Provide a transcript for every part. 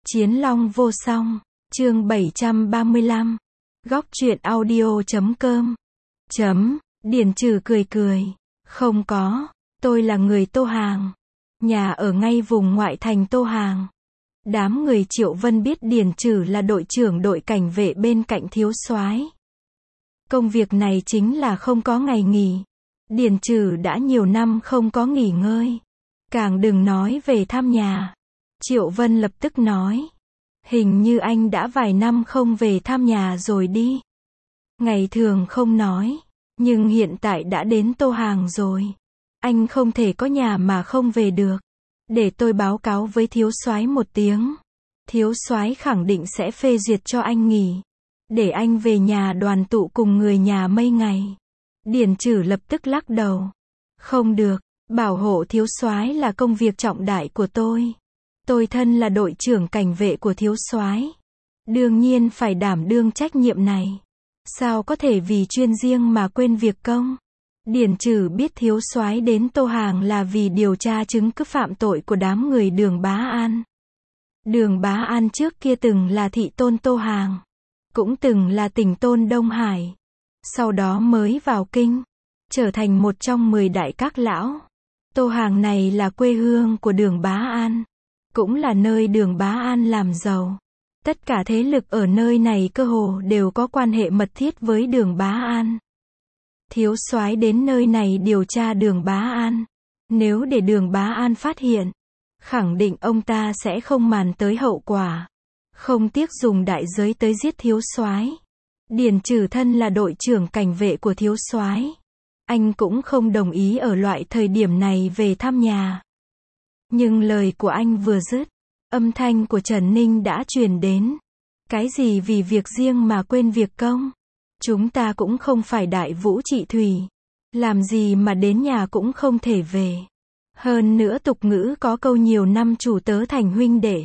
Chiến Long vô song, chương 735. Góc truyện audio.com. Điền Trừ cười cười. Không có, tôi là người Tô Hàng. Nhà ở ngay vùng ngoại thành Tô Hàng. Đám người Triệu Vân biết Điền Trừ là đội trưởng đội cảnh vệ bên cạnh thiếu soái. Công việc này chính là không có ngày nghỉ. Điền Trừ đã nhiều năm không có nghỉ ngơi. Càng đừng nói về thăm nhà. Triệu Vân lập tức nói. Hình như anh đã vài năm không về thăm nhà rồi đi. Ngày thường không nói. Nhưng hiện tại đã đến Tô Hàng rồi. Anh không thể có nhà mà không về được. Để tôi báo cáo với thiếu soái một tiếng. Thiếu soái khẳng định sẽ phê duyệt cho anh nghỉ. Để anh về nhà đoàn tụ cùng người nhà mấy ngày. Điền Trừ lập tức lắc đầu. Không được, bảo hộ thiếu soái là công việc trọng đại của tôi. Tôi thân là đội trưởng cảnh vệ của thiếu soái. Đương nhiên phải đảm đương trách nhiệm này. Sao có thể vì chuyên riêng mà quên việc công? Điền Trừ biết thiếu soái đến Tô Hàng là vì điều tra chứng cứ phạm tội của đám người Đường Bá An. Đường Bá An trước kia từng là thị tôn Tô Hàng. Cũng từng là tỉnh tôn Đông Hải. Sau đó mới vào kinh. Trở thành một trong 10 đại các lão. Tô Hàng này là quê hương của Đường Bá An. Cũng là nơi Đường Bá An làm giàu. Tất cả thế lực ở nơi này cơ hồ đều có quan hệ mật thiết với Đường Bá An. Thiếu soái đến nơi này điều tra Đường Bá An. Nếu để Đường Bá An phát hiện, khẳng định ông ta sẽ không màng tới hậu quả. Không tiếc dùng đại giới tới giết thiếu soái. Điền Trừ thân là đội trưởng cảnh vệ của thiếu soái. Anh cũng không đồng ý ở loại thời điểm này về thăm nhà. Nhưng lời của anh vừa dứt, âm thanh của Trần Ninh đã truyền đến. Cái gì vì việc riêng mà quên việc công? Chúng ta cũng không phải Đại Vũ Trị Thủy. Làm gì mà đến nhà cũng không thể về. Hơn nữa tục ngữ có câu nhiều năm chủ tớ thành huynh đệ.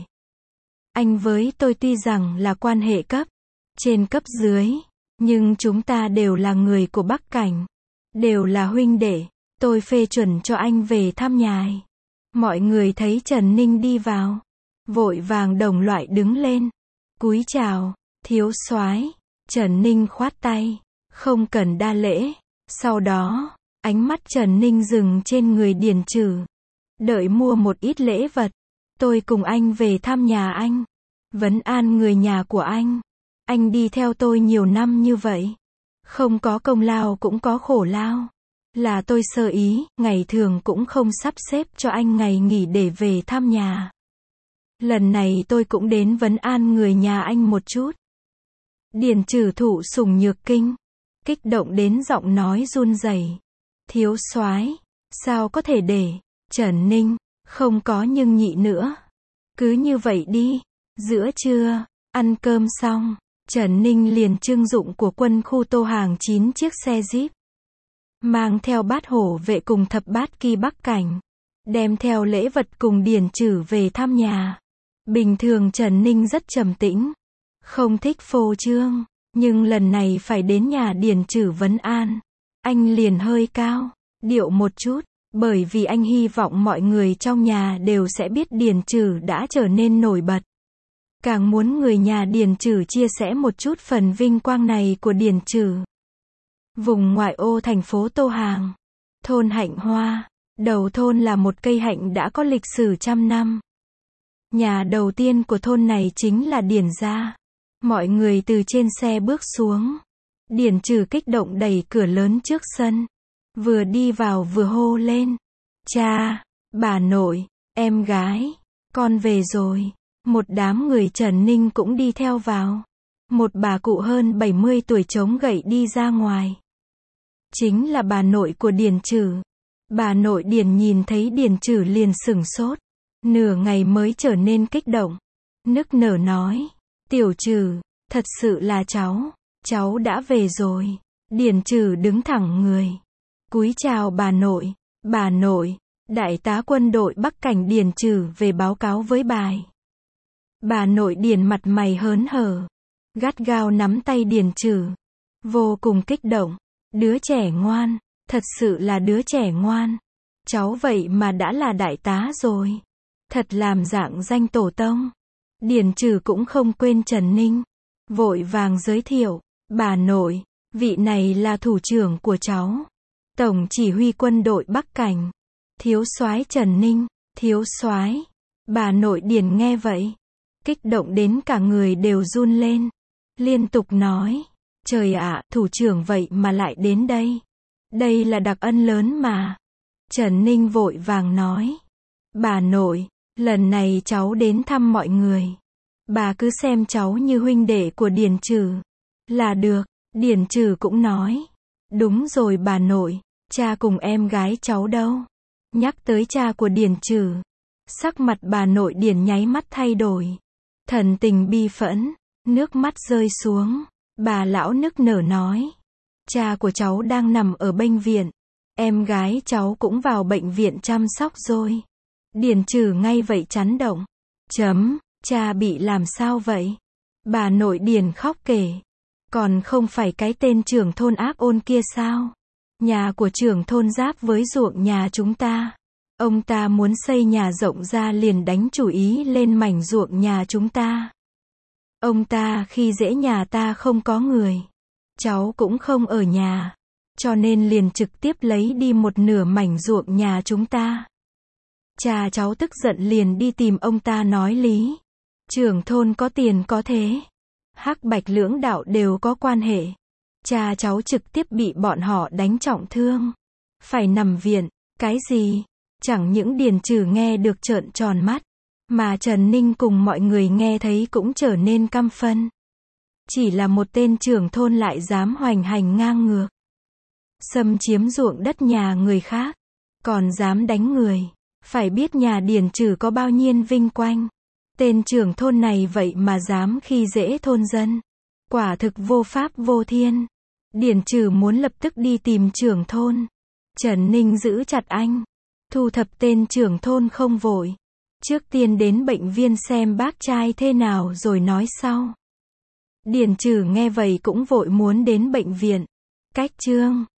Anh với tôi tuy rằng là quan hệ cấp trên cấp dưới, nhưng chúng ta đều là người của Bắc Cảnh. Đều là huynh đệ. Tôi phê chuẩn cho anh về thăm nhà. Mọi người thấy Trần Ninh đi vào. Vội vàng đồng loại đứng lên. Cúi chào, thiếu soái. Trần Ninh khoát tay. Không cần đa lễ. Sau đó, ánh mắt Trần Ninh dừng trên người Điền Trừ. Đợi mua một ít lễ vật. Tôi cùng anh về thăm nhà anh. Vấn an người nhà của anh. Anh đi theo tôi nhiều năm như vậy. Không có công lao cũng có khổ lao. Là tôi sơ ý, ngày thường cũng không sắp xếp cho anh ngày nghỉ để về thăm nhà. Lần này tôi cũng đến vấn an người nhà anh một chút. Điền Trừ thụ sủng nhược kinh. Kích động đến giọng nói run rẩy. Thiếu soái, sao có thể để, Trần Ninh, không có nhưng nhị nữa. Cứ như vậy đi. Giữa trưa, ăn cơm xong, Trần Ninh liền trưng dụng của quân khu Tô Hàng 9 chiếc xe Jeep. Mang theo bát hổ vệ cùng thập bát kỳ Bắc Cảnh. Đem theo lễ vật cùng Điền Trừ về thăm nhà. Bình thường Trần Ninh rất trầm tĩnh. Không thích phô trương. Nhưng lần này phải đến nhà Điền Trừ vấn an. Anh liền hơi cao, điệu một chút. Bởi vì anh hy vọng mọi người trong nhà đều sẽ biết Điền Trừ đã trở nên nổi bật. Càng muốn người nhà Điền Trừ chia sẻ một chút phần vinh quang này của Điền Trừ. Vùng ngoại ô thành phố Tô Hàng. Thôn Hạnh Hoa. Đầu thôn là một cây hạnh đã có lịch sử trăm năm. Nhà đầu tiên của thôn này chính là Điền gia. Mọi người từ trên xe bước xuống. Điền Trừ kích động đẩy cửa lớn trước sân. Vừa đi vào vừa hô lên. Cha, bà nội, em gái, con về rồi. Một đám người Trần Ninh cũng đi theo vào. Một bà cụ hơn 70 tuổi chống gậy đi ra ngoài. Chính là bà nội của Điền Trừ. Bà nội Điền nhìn thấy Điền Trừ liền sửng sốt. Nửa ngày mới trở nên kích động. Nức nở nói. Tiểu Trừ, thật sự là cháu đã về rồi. Điền Trừ đứng thẳng người. Cúi chào bà nội, đại tá quân đội Bắc Cảnh Điền Trừ về báo cáo với bài. Bà nội Điền mặt mày hớn hở. Gắt gao nắm tay Điền Trừ. Vô cùng kích động. Đứa trẻ ngoan, thật sự là đứa trẻ ngoan. Cháu vậy mà đã là đại tá rồi. Thật làm dạng danh tổ tông. Điền Trừ cũng không quên Trần Ninh. Vội vàng giới thiệu, bà nội, vị này là thủ trưởng của cháu. Tổng chỉ huy quân đội Bắc Cảnh. Thiếu soái Trần Ninh, thiếu soái. Bà nội Điền nghe vậy, kích động đến cả người đều run lên. Liên tục nói, trời ạ, thủ trưởng vậy mà lại đến đây. Đây là đặc ân lớn mà. Trần Ninh vội vàng nói, bà nội, lần này cháu đến thăm mọi người. Bà cứ xem cháu như huynh đệ của Điền Trừ là được. Điền Trừ cũng nói, đúng rồi bà nội, cha cùng em gái cháu đâu? Nhắc tới cha của Điền Trừ, sắc mặt bà nội Điền nháy mắt thay đổi. Thần tình bi phẫn, nước mắt rơi xuống. Bà lão nức nở nói, cha của cháu đang nằm ở bệnh viện. Em gái cháu cũng vào bệnh viện chăm sóc rồi. Điền Trừ ngay vậy chấn động. Cha bị làm sao vậy? Bà nội Điền khóc kể. Còn không phải cái tên trưởng thôn ác ôn kia sao? Nhà của trưởng thôn giáp với ruộng nhà chúng ta. Ông ta muốn xây nhà rộng ra liền đánh chủ ý lên mảnh ruộng nhà chúng ta. Ông ta khi dễ nhà ta không có người. Cháu cũng không ở nhà. Cho nên liền trực tiếp lấy đi một nửa mảnh ruộng nhà chúng ta. Cha cháu tức giận liền đi tìm ông ta nói lý. Trưởng thôn có tiền có thế. Hắc bạch lưỡng đạo đều có quan hệ. Cha cháu trực tiếp bị bọn họ đánh trọng thương. Phải nằm viện. Cái gì? Chẳng những Điền Trừ nghe được trợn tròn mắt. Mà Trần Ninh cùng mọi người nghe thấy cũng trở nên căm phân. Chỉ là một tên trưởng thôn lại dám hoành hành ngang ngược. Xâm chiếm ruộng đất nhà người khác. Còn dám đánh người. Phải biết nhà Điền Trừ có bao nhiêu vinh quang. Tên trưởng thôn này vậy mà dám khi dễ thôn dân. Quả thực vô pháp vô thiên. Điền Trừ muốn lập tức đi tìm trưởng thôn. Trần Ninh giữ chặt anh. Thu thập tên trưởng thôn không vội. Trước tiên đến bệnh viện xem bác trai thế nào rồi nói sau. Điền Trừ nghe vậy cũng vội muốn đến bệnh viện. Cách Trương